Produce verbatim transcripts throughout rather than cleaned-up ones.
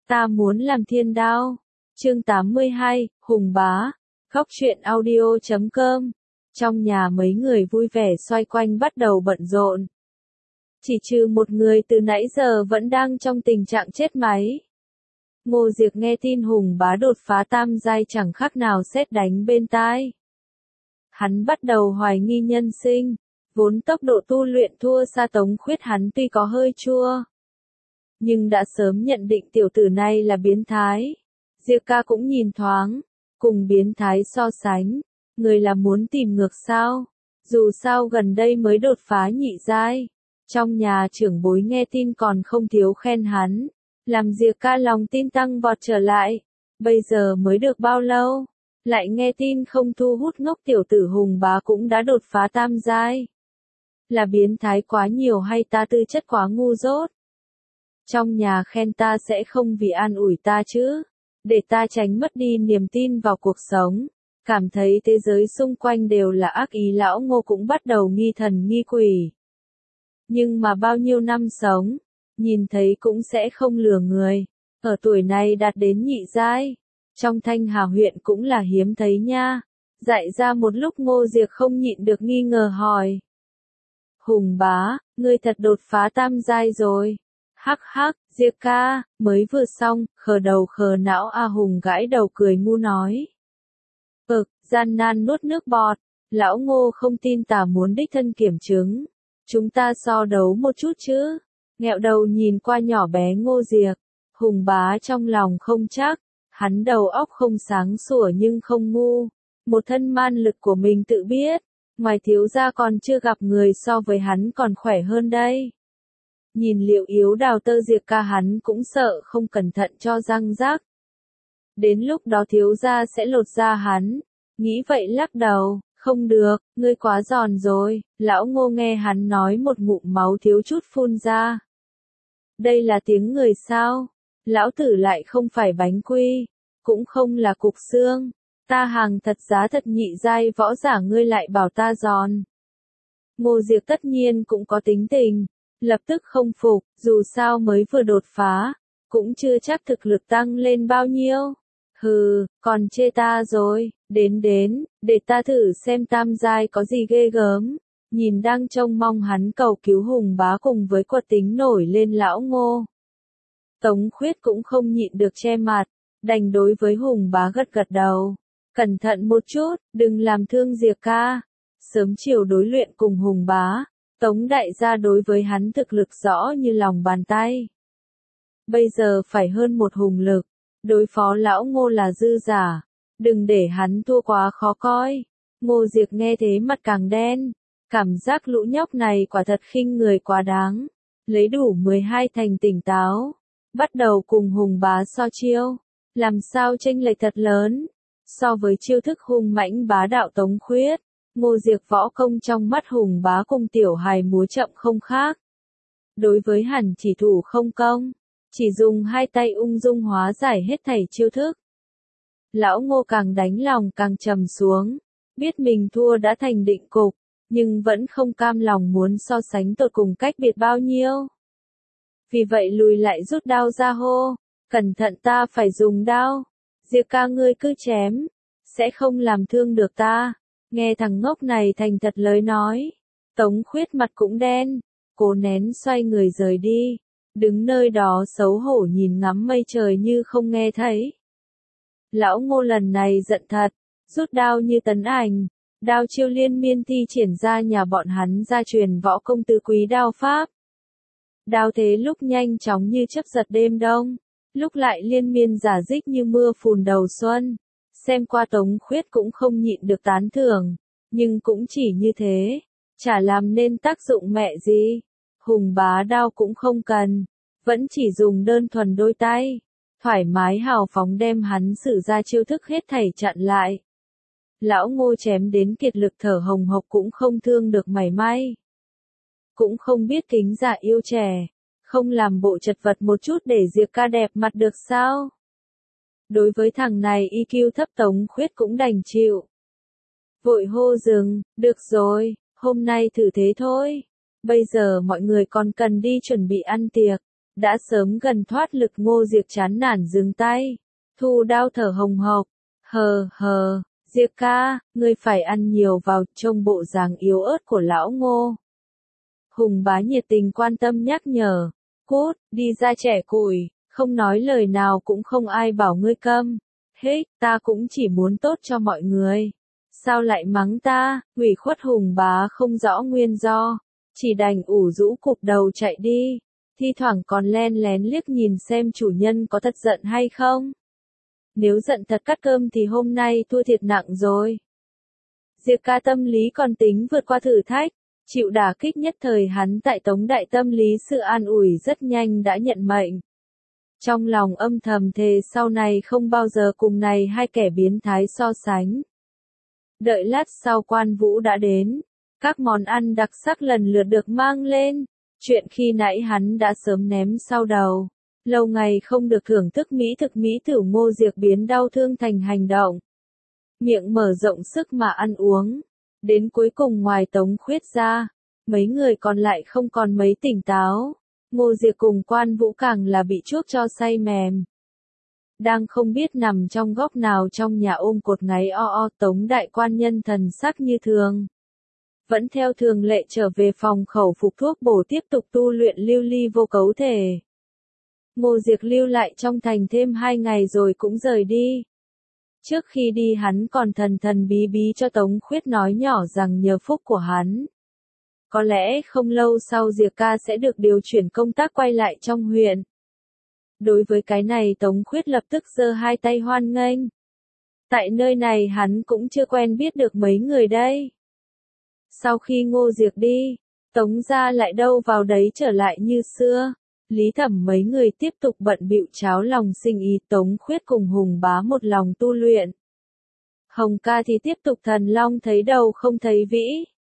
Ta muốn làm thiên đao. Chương tám mươi hai, Hùng Bá. Góc truyện audio chấm com. Trong nhà mấy người vui vẻ xoay quanh bắt đầu bận rộn. Chỉ trừ một người từ nãy giờ vẫn đang trong tình trạng chết máy. Ngô Diệc nghe tin Hùng Bá đột phá tam giai chẳng khác nào sét đánh bên tai. Hắn bắt đầu hoài nghi nhân sinh, vốn tốc độ tu luyện thua xa Tống Khuyết hắn tuy có hơi chua, nhưng đã sớm nhận định tiểu tử này là biến thái. Diệc ca cũng nhìn thoáng, cùng biến thái so sánh, người là muốn tìm ngược sao? Dù sao gần đây mới đột phá nhị giai, trong nhà trưởng bối nghe tin còn không thiếu khen hắn, làm Diệc ca lòng tin tăng vọt trở lại. Bây giờ mới được bao lâu, lại nghe tin không thu hút ngốc tiểu tử Hùng Bá cũng đã đột phá tam giai. Là biến thái quá nhiều hay ta tư chất quá ngu dốt? Trong nhà khen ta sẽ không vì an ủi ta chứ, để ta tránh mất đi niềm tin vào cuộc sống, cảm thấy thế giới xung quanh đều là ác ý. Lão Ngô cũng bắt đầu nghi thần nghi quỷ. Nhưng mà bao nhiêu năm sống, nhìn thấy cũng sẽ không lừa người, ở tuổi này đạt đến nhị giai, trong Thanh Hà huyện cũng là hiếm thấy nha. Dại ra một lúc Ngô Diệc không nhịn được nghi ngờ hỏi. Hùng Bá, ngươi thật đột phá tam giai rồi. Hắc hắc, Diệc ca, mới vừa xong, khờ đầu khờ não A Hùng gãi đầu cười ngu nói. Ực, gian nan nuốt nước bọt, lão Ngô không tin tà muốn đích thân kiểm chứng. Chúng ta so đấu một chút chứ. Nghẹo đầu nhìn qua nhỏ bé Ngô Diệc, Hùng Bá trong lòng không chắc, hắn đầu óc không sáng sủa nhưng không ngu, một thân man lực của mình tự biết, ngoài thiếu gia còn chưa gặp người so với hắn còn khỏe hơn đây. Nhìn Liệu Yếu đào tơ Diệc ca hắn cũng sợ không cẩn thận cho răng rác. Đến lúc đó thiếu gia sẽ lột da hắn, nghĩ vậy lắc đầu, không được, ngươi quá giòn rồi. Lão Ngô nghe hắn nói một ngụm máu thiếu chút phun ra. Đây là tiếng người sao? Lão tử lại không phải bánh quy, cũng không là cục xương, ta hàng thật giá thật nhị giai võ giả ngươi lại bảo ta giòn. Ngô Diệc tất nhiên cũng có tính tình, lập tức không phục, dù sao mới vừa đột phá, cũng chưa chắc thực lực tăng lên bao nhiêu. Hừ, còn chê ta rồi, đến đến, để ta thử xem tam giai có gì ghê gớm. Nhìn đang trông mong hắn cầu cứu Hùng Bá cùng với quật tính nổi lên lão Ngô. Tống Khuyết cũng không nhịn được che mặt, đành đối với Hùng Bá gật gật đầu. Cẩn thận một chút, đừng làm thương Diệc ca. Sớm chiều đối luyện cùng Hùng Bá, Tống đại gia đối với hắn thực lực rõ như lòng bàn tay. Bây giờ phải hơn một hùng lực, đối phó lão Ngô là dư giả, đừng để hắn thua quá khó coi. Ngô Diệc nghe thế mặt càng đen, cảm giác lũ nhóc này quả thật khinh người quá đáng. Lấy đủ mười hai thành tỉnh táo, bắt đầu cùng Hùng Bá so chiêu, làm sao chênh lệch thật lớn. So với chiêu thức hung mãnh bá đạo Tống Khuyết, Ngô Diệc võ công trong mắt Hùng Bá cùng tiểu hài múa chậm không khác. Đối với hẳn chỉ thủ không công, chỉ dùng hai tay ung dung hóa giải hết thảy chiêu thức. Lão Ngô càng đánh lòng càng trầm xuống, biết mình thua đã thành định cục, nhưng vẫn không cam lòng muốn so sánh tột cùng cách biệt bao nhiêu. Vì vậy lùi lại rút đao ra hô, cẩn thận ta phải dùng đao. Diệc ca ngươi cứ chém, sẽ không làm thương được ta. Nghe thằng ngốc này thành thật lời nói, Tống Khuyết mặt cũng đen, cố nén xoay người rời đi, đứng nơi đó xấu hổ nhìn ngắm mây trời như không nghe thấy. Lão Ngô lần này giận thật, rút đao như tấn ảnh, đao chiêu liên miên thi triển ra nhà bọn hắn gia truyền võ công tứ quý đao pháp. Đao thế lúc nhanh chóng như chớp giật đêm đông, lúc lại liên miên giả dích như mưa phùn đầu xuân. Xem qua Tống Khuyết cũng không nhịn được tán thưởng, nhưng cũng chỉ như thế, chả làm nên tác dụng mẹ gì. Hùng Bá đao cũng không cần, vẫn chỉ dùng đơn thuần đôi tay, thoải mái hào phóng đem hắn sử ra chiêu thức hết thảy chặn lại. Lão Ngô chém đến kiệt lực thở hồng hộc cũng không thương được mảy may. Cũng không biết kính già yêu trẻ, không làm bộ chật vật một chút để Diệc ca đẹp mặt được sao? Đối với thằng này i kiu thấp Tống Khuyết cũng đành chịu. Vội hô dừng, được rồi, hôm nay thử thế thôi. Bây giờ mọi người còn cần đi chuẩn bị ăn tiệc. Đã sớm gần thoát lực Ngô Diệc chán nản dừng tay. Thu đao thở hồng hộc. Hờ hờ, Diệc ca, ngươi phải ăn nhiều vào, trông bộ dáng yếu ớt của lão Ngô. Hùng bá nhiệt tình quan tâm nhắc nhở. Cút, đi ra trẻ củi, không nói lời nào cũng không ai bảo ngươi câm. Hết, ta cũng chỉ muốn tốt cho mọi người. Sao lại mắng ta, ủy khuất Hùng bá không rõ nguyên do. Chỉ đành ủ rũ cụp đầu chạy đi. Thi thoảng còn len lén liếc nhìn xem chủ nhân có thật giận hay không. Nếu giận thật cắt cơm thì hôm nay thua thiệt nặng rồi. Diệc ca tâm lý còn tính vượt qua thử thách. Chịu đả kích nhất thời hắn tại Tống Đại tâm lý sự an ủi rất nhanh đã nhận mệnh. Trong lòng âm thầm thề sau này không bao giờ cùng này hai kẻ biến thái so sánh. Đợi lát sau Quan Vũ đã đến. Các món ăn đặc sắc lần lượt được mang lên. Chuyện khi nãy hắn đã sớm ném sau đầu. Lâu ngày không được thưởng thức mỹ thực mỹ tử Ngô Diệc biến đau thương thành hành động. Miệng mở rộng sức mà ăn uống. Đến cuối cùng ngoài Tống Khuyết ra, mấy người còn lại không còn mấy tỉnh táo. Ngô Diệc cùng Quan Vũ càng là bị chuốc cho say mềm. Đang không biết nằm trong góc nào trong nhà ôm cột ngáy o o, Tống đại quan nhân thần sắc như thường. Vẫn theo thường lệ trở về phòng khẩu phục thuốc bổ tiếp tục tu luyện lưu ly vô cấu thể. Ngô Diệc lưu lại trong thành thêm hai ngày rồi cũng rời đi. Trước khi đi hắn còn thần thần bí bí cho Tống Khuyết nói nhỏ rằng nhờ phúc của hắn. Có lẽ không lâu sau Diệc ca sẽ được điều chuyển công tác quay lại trong huyện. Đối với cái này Tống Khuyết lập tức giơ hai tay hoan nghênh. Tại nơi này hắn cũng chưa quen biết được mấy người đây. Sau khi Ngô Diệc đi, Tống gia lại đâu vào đấy trở lại như xưa. Lý Thẩm mấy người tiếp tục bận bịu cháo lòng sinh ý, Tống Khuyết cùng Hùng bá một lòng tu luyện. Hồng ca thì tiếp tục thần long thấy đầu không thấy vĩ.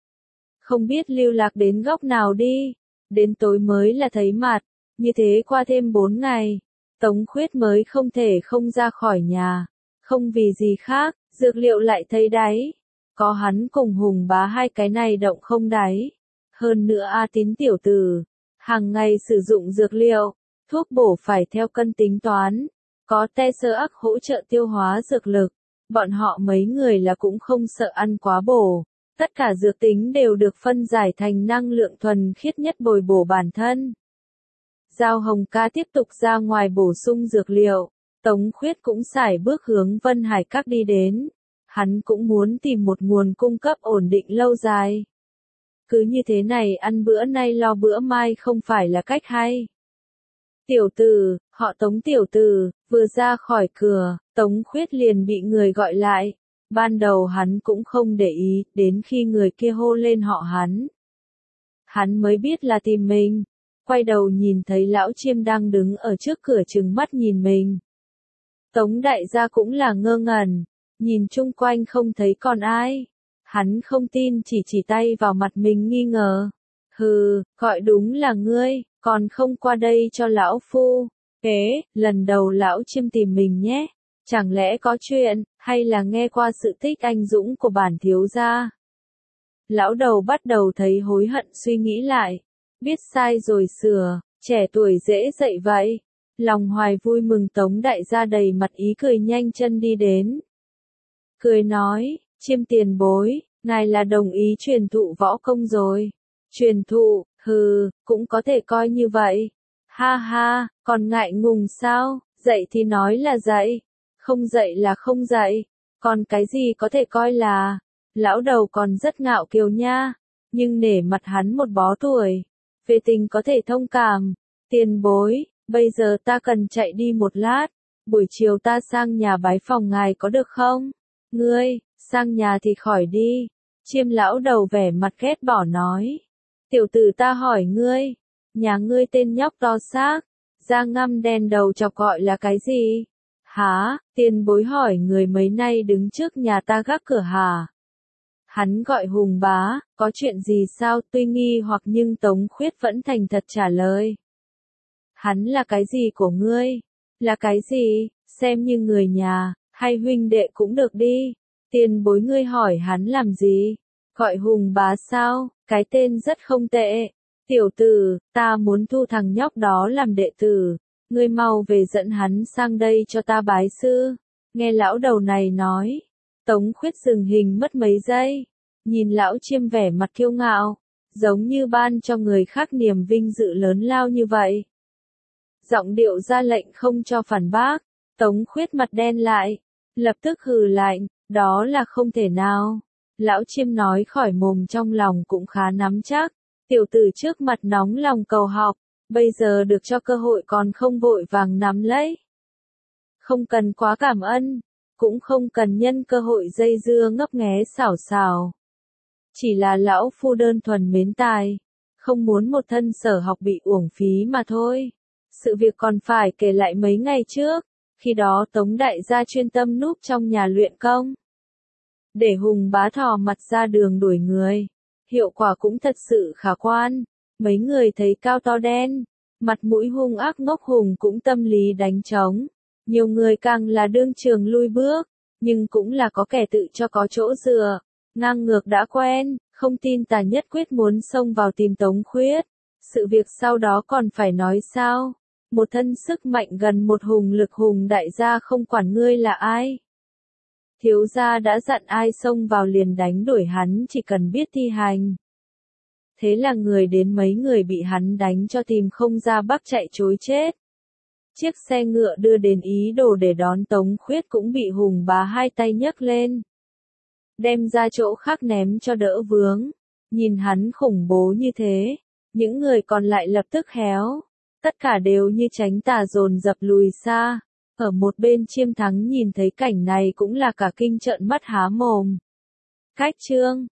Không biết lưu lạc đến góc nào đi, đến tối mới là thấy mặt, như thế qua thêm bốn ngày, Tống Khuyết mới không thể không ra khỏi nhà, không vì gì khác, dược liệu lại thấy đáy, có hắn cùng Hùng bá hai cái này động không đáy, hơn nữa A Tín tiểu tử, hàng ngày sử dụng dược liệu, thuốc bổ phải theo cân tính toán, có te sơ ắc hỗ trợ tiêu hóa dược lực, bọn họ mấy người là cũng không sợ ăn quá bổ. Tất cả dược tính đều được phân giải thành năng lượng thuần khiết nhất bồi bổ bản thân. Giao Hồng ca tiếp tục ra ngoài bổ sung dược liệu, Tống Khuyết cũng sải bước hướng Vân Hải Các đi đến. Hắn cũng muốn tìm một nguồn cung cấp ổn định lâu dài. Cứ như thế này ăn bữa nay lo bữa mai không phải là cách hay. Tiểu tử, họ Tống tiểu tử, vừa ra khỏi cửa, Tống Khuyết liền bị người gọi lại. Ban đầu hắn cũng không để ý, đến khi người kia hô lên họ hắn. Hắn mới biết là tìm mình, quay đầu nhìn thấy lão Chiêm đang đứng ở trước cửa trừng mắt nhìn mình. Tống đại gia cũng là ngơ ngẩn, nhìn chung quanh không thấy còn ai. Hắn không tin chỉ chỉ tay vào mặt mình nghi ngờ. Hừ, gọi đúng là ngươi, còn không qua đây cho lão phu. Ế, lần đầu lão Chiêm tìm mình nhé. Chẳng lẽ có chuyện, hay là nghe qua sự tích anh dũng của bản thiếu gia? Lão đầu bắt đầu thấy hối hận suy nghĩ lại. Biết sai rồi sửa, trẻ tuổi dễ dậy vậy. Lòng hoài vui mừng Tống đại gia đầy mặt ý cười nhanh chân đi đến. Cười nói, Chiêm tiền bối, ngài là đồng ý truyền thụ võ công rồi. Truyền thụ, hừ, cũng có thể coi như vậy. Ha ha, còn ngại ngùng sao, dạy thì nói là dạy. Không dạy là không dạy, còn cái gì có thể coi là, lão đầu còn rất ngạo kiều nha, nhưng nể mặt hắn một bó tuổi, về tình có thể thông cảm, tiền bối, bây giờ ta cần chạy đi một lát, buổi chiều ta sang nhà bái phòng ngài có được không? Ngươi, sang nhà thì khỏi đi, Chiêm lão đầu vẻ mặt ghét bỏ nói, tiểu tử ta hỏi ngươi, nhà ngươi tên nhóc to xác, da ngăm đen đầu chọc gọi là cái gì? Hả, tiền bối hỏi người mấy nay đứng trước nhà ta gác cửa hả? Hắn gọi Hùng bá, có chuyện gì sao? Tuy nghi hoặc nhưng Tống Khuyết vẫn thành thật trả lời. Hắn là cái gì của ngươi? Là cái gì? Xem như người nhà, hay huynh đệ cũng được đi. Tiền bối ngươi hỏi hắn làm gì? Gọi Hùng bá sao? Cái tên rất không tệ. Tiểu tử, ta muốn thu thằng nhóc đó làm đệ tử, ngươi mau về dẫn hắn sang đây cho ta bái sư. Nghe lão đầu này nói, Tống Khuyết dừng hình mất mấy giây, nhìn lão Chiêm vẻ mặt kiêu ngạo, giống như ban cho người khác niềm vinh dự lớn lao như vậy. Giọng điệu ra lệnh không cho phản bác, Tống Khuyết mặt đen lại, lập tức hừ lạnh, đó là không thể nào. Lão Chiêm nói khỏi mồm trong lòng cũng khá nắm chắc, tiểu tử trước mặt nóng lòng cầu học, bây giờ được cho cơ hội còn không vội vàng nắm lấy. Không cần quá cảm ơn, cũng không cần nhân cơ hội dây dưa ngấp nghé xảo xảo. Chỉ là lão phu đơn thuần mến tài, không muốn một thân sở học bị uổng phí mà thôi. Sự việc còn phải kể lại mấy ngày trước, khi đó Tống đại gia chuyên tâm núp trong nhà luyện công. Để Hùng Bá thò mặt ra đường đuổi người, hiệu quả cũng thật sự khả quan. Mấy người thấy cao to đen, mặt mũi hung ác ngốc Hùng cũng tâm lý đánh trống. Nhiều người càng là đương trường lui bước, nhưng cũng là có kẻ tự cho có chỗ dựa, ngang ngược đã quen, không tin tà nhất quyết muốn xông vào tìm Tống Khuyết. Sự việc sau đó còn phải nói sao? Một thân sức mạnh gần một hùng lực Hùng đại gia không quản ngươi là ai. Thiếu gia đã dặn ai xông vào liền đánh đuổi hắn chỉ cần biết thi hành. Thế là người đến mấy người bị hắn đánh cho tìm không ra bắc chạy trối chết. Chiếc xe ngựa đưa đến ý đồ để đón Tống Khuyết cũng bị Hùng Bá hai tay nhấc lên, đem ra chỗ khác ném cho đỡ vướng. Nhìn hắn khủng bố như thế, những người còn lại lập tức héo, tất cả đều như tránh tà dồn dập lùi xa. Ở một bên Chiêm Thắng nhìn thấy cảnh này cũng là cả kinh trợn mắt há mồm. Cách chương